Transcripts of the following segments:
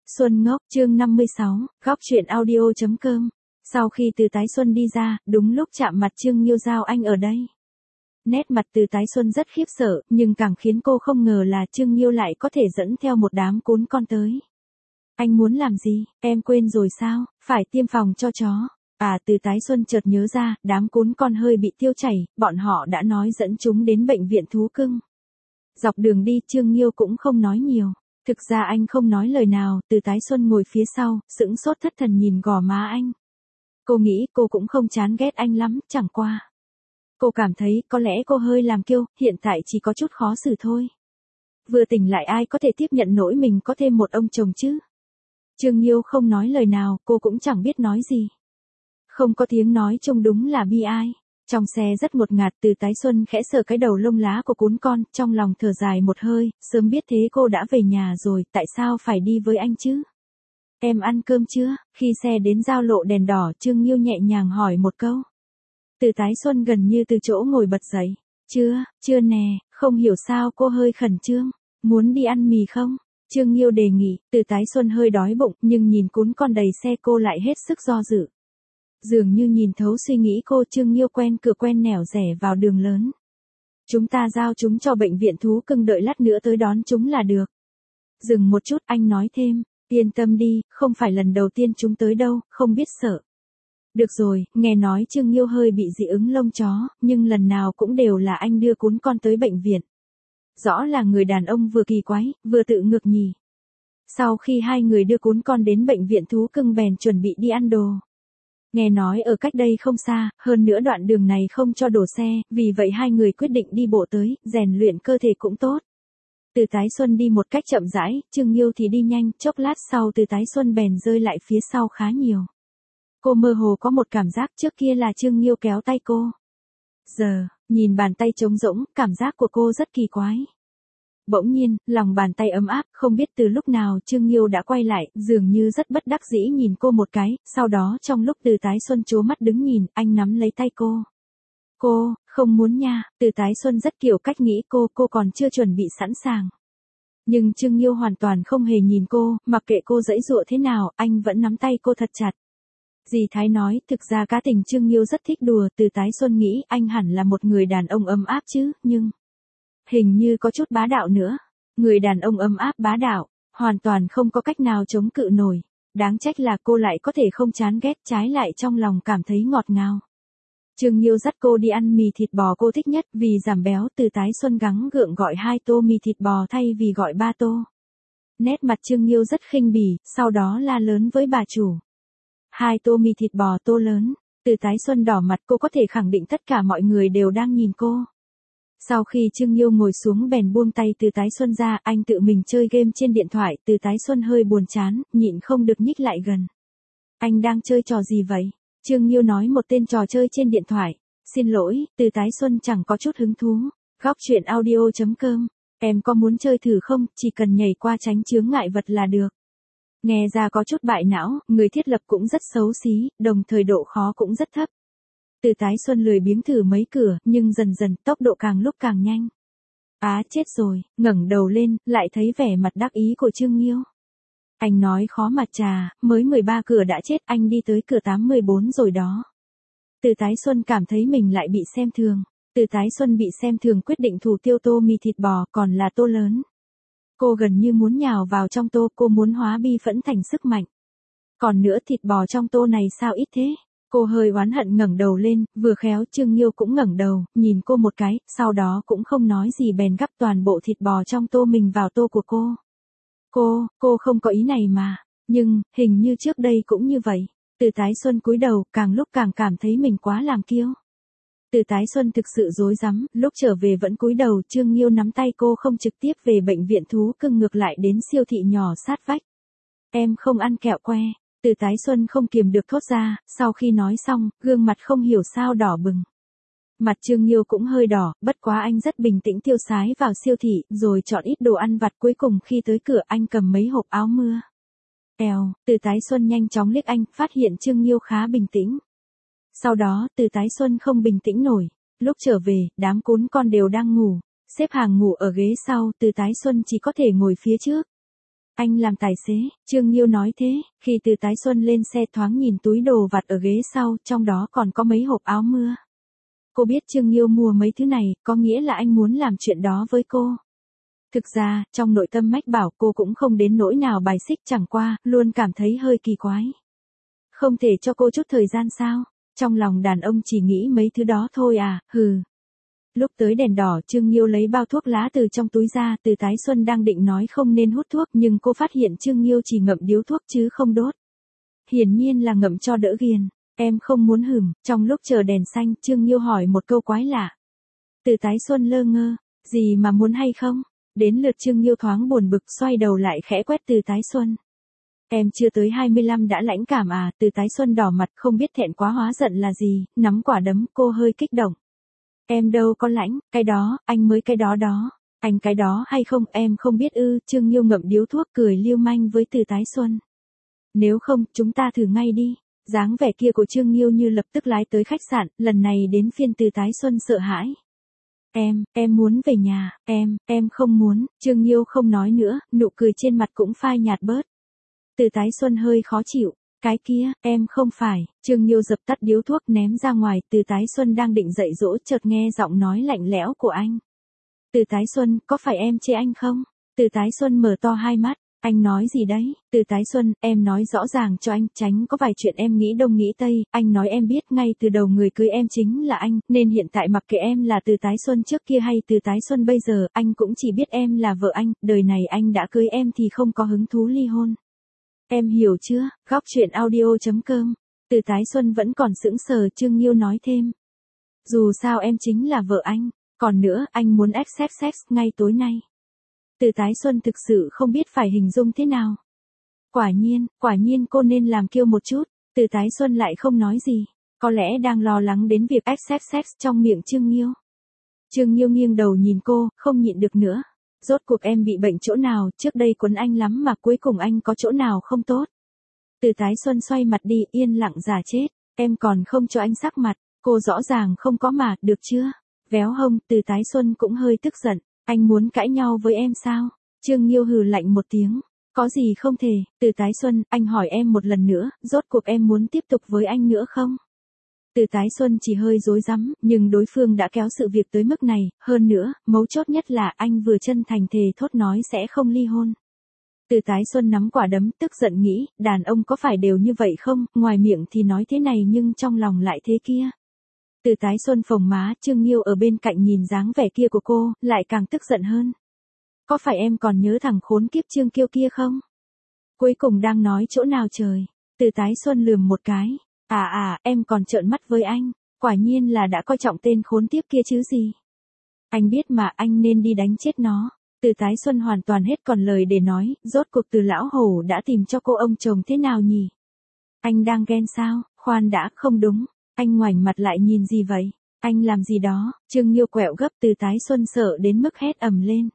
Xuân Ngốc chương 56, góc truyện audio.com. Sau khi Từ Tái Xuân đi ra, đúng lúc chạm mặt Trương Nghiêu Giao Anh ở đây. Nét mặt Từ Tái Xuân rất khiếp sợ, nhưng càng khiến cô không ngờ là Trương Nghiêu lại có thể dẫn theo một đám cún con tới. Anh muốn làm gì, em quên rồi sao, phải tiêm phòng cho chó. Từ Tái Xuân chợt nhớ ra, đám cún con hơi bị tiêu chảy, bọn họ đã nói dẫn chúng đến bệnh viện thú cưng. Dọc đường đi Trương Nghiêu cũng không nói nhiều. Thực ra anh không nói lời nào, Từ Tái Xuân ngồi phía sau, sững sốt thất thần nhìn gò má anh. Cô nghĩ cô cũng không chán ghét anh lắm, chẳng qua. Cô cảm thấy có lẽ cô hơi làm kiêu, hiện tại chỉ có chút khó xử thôi. Vừa tỉnh lại ai có thể tiếp nhận nổi mình có thêm một ông chồng chứ. Trương Nghiêu không nói lời nào, cô cũng chẳng biết nói gì. Không có tiếng nói trông đúng là bi ai. Trong xe rất ngột ngạt, Từ Tái Xuân khẽ sờ cái đầu lông lá của cún con, trong lòng thở dài một hơi, sớm biết thế cô đã về nhà rồi, tại sao phải đi với anh chứ? Em ăn cơm chưa? Khi xe đến giao lộ đèn đỏ, Trương Nghiêu nhẹ nhàng hỏi một câu. Từ Tái Xuân gần như từ chỗ ngồi bật dậy. Chưa nè, không hiểu sao cô hơi khẩn trương. Muốn đi ăn mì không? Trương Nghiêu đề nghị. Từ Tái Xuân hơi đói bụng, nhưng nhìn cún con đầy xe cô lại hết sức do dự. Dường như nhìn thấu suy nghĩ cô, Trương Nghiêu quen cửa quen nẻo rẻ vào đường lớn. Chúng ta giao chúng cho bệnh viện thú cưng, đợi lát nữa tới đón chúng là được. Dừng một chút, anh nói thêm, yên tâm đi, không phải lần đầu tiên chúng tới đâu, không biết sợ. Được rồi, nghe nói Trương Nghiêu hơi bị dị ứng lông chó, nhưng lần nào cũng đều là anh đưa cún con tới bệnh viện. Rõ là người đàn ông vừa kỳ quái, vừa tự ngược nhỉ. Sau khi hai người đưa cún con đến bệnh viện thú cưng bèn chuẩn bị đi ăn đồ. Nghe nói ở cách đây không xa, hơn nữa đoạn đường này không cho đổ xe, vì vậy hai người quyết định đi bộ tới, rèn luyện cơ thể cũng tốt. Từ Tái Xuân đi một cách chậm rãi, Trương Nghiêu thì đi nhanh, chốc lát sau Từ Tái Xuân bèn rơi lại phía sau khá nhiều. Cô mơ hồ có một cảm giác trước kia là Trương Nghiêu kéo tay cô. Giờ, nhìn bàn tay trống rỗng, cảm giác của cô rất kỳ quái. Bỗng nhiên, lòng bàn tay ấm áp, không biết từ lúc nào Trương Nghiêu đã quay lại, dường như rất bất đắc dĩ nhìn cô một cái, sau đó trong lúc Từ Tái Xuân trố mắt đứng nhìn, anh nắm lấy tay cô. Cô, không muốn nha, Từ Tái Xuân rất kiểu cách nghĩ cô còn chưa chuẩn bị sẵn sàng. Nhưng Trương Nghiêu hoàn toàn không hề nhìn cô, mặc kệ cô giãy giụa thế nào, anh vẫn nắm tay cô thật chặt. Dì Thái nói, thực ra cá tình Trương Nghiêu rất thích đùa, Từ Tái Xuân nghĩ anh hẳn là một người đàn ông ấm áp chứ, nhưng hình như có chút bá đạo nữa. Người đàn ông ấm áp bá đạo, hoàn toàn không có cách nào chống cự nổi. Đáng trách là cô lại có thể không chán ghét, trái lại trong lòng cảm thấy ngọt ngào. Trương Nghiêu dắt cô đi ăn mì thịt bò cô thích nhất, vì giảm béo Từ Tái Xuân gắng gượng gọi 2 tô mì thịt bò thay vì gọi 3 tô. Nét mặt Trương Nghiêu rất khinh bỉ, sau đó la lớn với bà chủ. 2 tô mì thịt bò tô lớn. Từ Tái Xuân đỏ mặt, cô có thể khẳng định tất cả mọi người đều đang nhìn cô. Sau khi Trương Nghiêu ngồi xuống bèn buông tay Từ Tái Xuân ra, anh tự mình chơi game trên điện thoại, Từ Tái Xuân hơi buồn chán, nhịn không được nhích lại gần. Anh đang chơi trò gì vậy? Trương Nghiêu nói một tên trò chơi trên điện thoại. Xin lỗi, Từ Tái Xuân chẳng có chút hứng thú. Góc truyện audio.com. Em có muốn chơi thử không, chỉ cần nhảy qua tránh chướng ngại vật là được. Nghe ra có chút bại não, người thiết lập cũng rất xấu xí, đồng thời độ khó cũng rất thấp. Từ Tái Xuân lười biếng thử mấy cửa, nhưng dần dần tốc độ càng lúc càng nhanh. Chết rồi, ngẩng đầu lên, lại thấy vẻ mặt đắc ý của Trương Nghiêu. Anh nói khó mà trà, mới 13 cửa đã chết, anh đi tới cửa 84 rồi đó. Từ Tái Xuân cảm thấy mình lại bị xem thường. Từ Tái Xuân bị xem thường quyết định thủ tiêu tô mì thịt bò, còn là tô lớn. Cô gần như muốn nhào vào trong tô, cô muốn hóa bi phẫn thành sức mạnh. Còn nữa thịt bò trong tô này sao ít thế? Cô hơi oán hận ngẩng đầu lên, vừa khéo Trương Nghiêu cũng ngẩng đầu, nhìn cô một cái, sau đó cũng không nói gì bèn gắp toàn bộ thịt bò trong tô mình vào tô của cô. Cô không có ý này mà, nhưng, hình như trước đây cũng như vậy. Từ Tái Xuân cúi đầu, càng lúc càng cảm thấy mình quá làm kiêu. Từ Tái Xuân thực sự rối rắm, lúc trở về vẫn cúi đầu, Trương Nghiêu nắm tay cô không trực tiếp về bệnh viện thú cưng ngược lại đến siêu thị nhỏ sát vách. Em không ăn kẹo que. Từ Tái Xuân không kiềm được thốt ra, sau khi nói xong, gương mặt không hiểu sao đỏ bừng. Mặt Trương Nghiêu cũng hơi đỏ, bất quá anh rất bình tĩnh tiêu sái vào siêu thị, rồi chọn ít đồ ăn vặt, cuối cùng khi tới cửa anh cầm mấy hộp áo mưa. Từ Tái Xuân nhanh chóng liếc anh, phát hiện Trương Nghiêu khá bình tĩnh. Sau đó, Từ Tái Xuân không bình tĩnh nổi. Lúc trở về, đám cún con đều đang ngủ. Xếp hàng ngủ ở ghế sau, Từ Tái Xuân chỉ có thể ngồi phía trước. Anh làm tài xế, Trương Nghiêu nói thế, khi Từ Tái Xuân lên xe thoáng nhìn túi đồ vặt ở ghế sau, trong đó còn có mấy hộp áo mưa. Cô biết Trương Nghiêu mua mấy thứ này, có nghĩa là anh muốn làm chuyện đó với cô. Thực ra, trong nội tâm mách bảo cô cũng không đến nỗi nào bài xích, chẳng qua, luôn cảm thấy hơi kỳ quái. Không thể cho cô chút thời gian sao? Trong lòng đàn ông chỉ nghĩ mấy thứ đó thôi à, hừ. Lúc tới đèn đỏ, Trương Nghiêu lấy bao thuốc lá từ trong túi ra, Từ Tái Xuân đang định nói không nên hút thuốc nhưng cô phát hiện Trương Nghiêu chỉ ngậm điếu thuốc chứ không đốt. Hiển nhiên là ngậm cho đỡ ghiền. Em không muốn hửng. Trong lúc chờ đèn xanh, Trương Nghiêu hỏi một câu quái lạ. Từ Tái Xuân lơ ngơ, gì mà muốn hay không? Đến lượt Trương Nghiêu thoáng buồn bực, xoay đầu lại khẽ quét Từ Tái Xuân. Em chưa tới 25 đã lãnh cảm à? Từ Tái Xuân đỏ mặt không biết thẹn quá hóa giận là gì, nắm quả đấm, cô hơi kích động. Em đâu có lãnh, cái đó, anh mới cái đó đó. Anh cái đó hay không, em không biết ư? Trương Nghiêu ngậm điếu thuốc cười lưu manh với Từ Tái Xuân. Nếu không, chúng ta thử ngay đi. Dáng vẻ kia của Trương Nghiêu như lập tức lái tới khách sạn, lần này đến phiên Từ Tái Xuân sợ hãi. Em muốn về nhà, em không muốn. Trương Nghiêu không nói nữa, nụ cười trên mặt cũng phai nhạt bớt. Từ Tái Xuân hơi khó chịu. Cái kia, em không phải. Trương Nghiêu dập tắt điếu thuốc ném ra ngoài, Từ Tái Xuân đang định dạy dỗ chợt nghe giọng nói lạnh lẽo của anh. Từ Tái Xuân, có phải em chê anh không? Từ Tái Xuân mở to hai mắt. Anh nói gì đấy? Từ Tái Xuân, em nói rõ ràng cho anh, tránh có vài chuyện em nghĩ đông nghĩ tây, anh nói em biết ngay từ đầu người cưới em chính là anh, nên hiện tại mặc kệ em là Từ Tái Xuân trước kia hay Từ Tái Xuân bây giờ, anh cũng chỉ biết em là vợ anh, đời này anh đã cưới em thì không có hứng thú ly hôn. Em hiểu chưa? Góc truyện audio.com. Từ Tái Xuân vẫn còn sững sờ, Trương Nghiêu nói thêm. Dù sao em chính là vợ anh, còn nữa, anh muốn accept sex ngay tối nay. Từ Tái Xuân thực sự không biết phải hình dung thế nào. Quả nhiên cô nên làm kiêu một chút. Từ Tái Xuân lại không nói gì. Có lẽ đang lo lắng đến việc accept sex trong miệng Trương Nghiêu. Trương Nghiêu nghiêng đầu nhìn cô, không nhịn được nữa. Rốt cuộc em bị bệnh chỗ nào, trước đây quấn anh lắm mà cuối cùng anh có chỗ nào không tốt. Từ Tái Xuân xoay mặt đi, yên lặng giả chết. Em còn không cho anh sắc mặt, cô rõ ràng không có mà, được chưa? Véo hông, Từ Tái Xuân cũng hơi tức giận. Anh muốn cãi nhau với em sao? Trương Nghiêu hừ lạnh một tiếng. Có gì không thể, Từ Tái Xuân, anh hỏi em một lần nữa, rốt cuộc em muốn tiếp tục với anh nữa không? Từ Tái Xuân chỉ hơi rối rắm, nhưng đối phương đã kéo sự việc tới mức này, hơn nữa, mấu chốt nhất là anh vừa chân thành thề thốt nói sẽ không ly hôn. Từ Tái Xuân nắm quả đấm, tức giận nghĩ, đàn ông có phải đều như vậy không, ngoài miệng thì nói thế này nhưng trong lòng lại thế kia. Từ Tái Xuân phồng má, Trương Nghiêu ở bên cạnh nhìn dáng vẻ kia của cô, lại càng tức giận hơn. Có phải em còn nhớ thằng khốn kiếp Trương Kiêu kia không? Cuối cùng đang nói chỗ nào trời? Từ Tái Xuân lườm một cái. Em còn trợn mắt với anh. Quả nhiên là đã coi trọng tên khốn kiếp kia chứ gì. Anh biết mà, anh nên đi đánh chết nó. Từ Tái Xuân hoàn toàn hết còn lời để nói, rốt cuộc Từ lão hổ đã tìm cho cô ông chồng thế nào nhỉ? Anh đang ghen sao? Khoan đã, không đúng. Anh ngoảnh mặt lại nhìn gì vậy? Anh làm gì đó? Trương Nghiêu quẹo gấp, Từ Tái Xuân sợ đến mức hét ầm lên.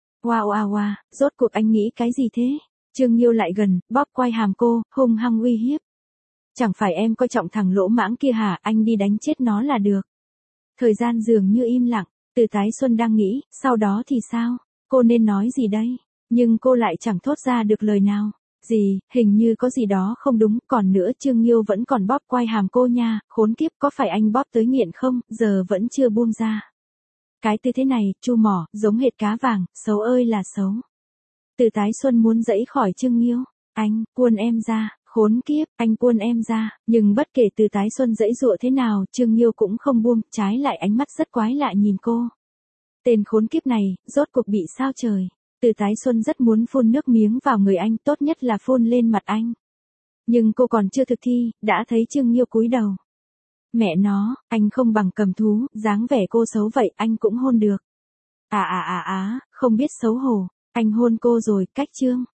Wow, rốt cuộc anh nghĩ cái gì thế? Trương Nghiêu lại gần, bóp quai hàm cô, hung hăng uy hiếp. Chẳng phải em coi trọng thằng lỗ mãng kia hả, anh đi đánh chết nó là được. Thời gian dường như im lặng, Từ Tái Xuân đang nghĩ, sau đó thì sao? Cô nên nói gì đây? Nhưng cô lại chẳng thốt ra được lời nào. Gì, hình như có gì đó không đúng, còn nữa Trương Nghiêu vẫn còn bóp quai hàm cô nha, khốn kiếp, có phải anh bóp tới nghiện không, giờ vẫn chưa buông ra. Cái tư thế này, chu mỏ, giống hệt cá vàng, xấu ơi là xấu. Từ Tái Xuân muốn dẫy khỏi Trương Nghiêu. Anh, buông em ra, khốn kiếp, anh buông em ra, nhưng bất kể Từ Tái Xuân dẫy dụa thế nào, Trương Nghiêu cũng không buông, trái lại ánh mắt rất quái lạ nhìn cô. Tên khốn kiếp này, rốt cuộc bị sao trời. Từ Tái Xuân rất muốn phun nước miếng vào người anh, tốt nhất là phun lên mặt anh. Nhưng cô còn chưa thực thi, đã thấy Trương Nghiêu cúi đầu. Mẹ nó, anh không bằng cầm thú, dáng vẻ cô xấu vậy, anh cũng hôn được. Không biết xấu hổ, anh hôn cô rồi, cách chương.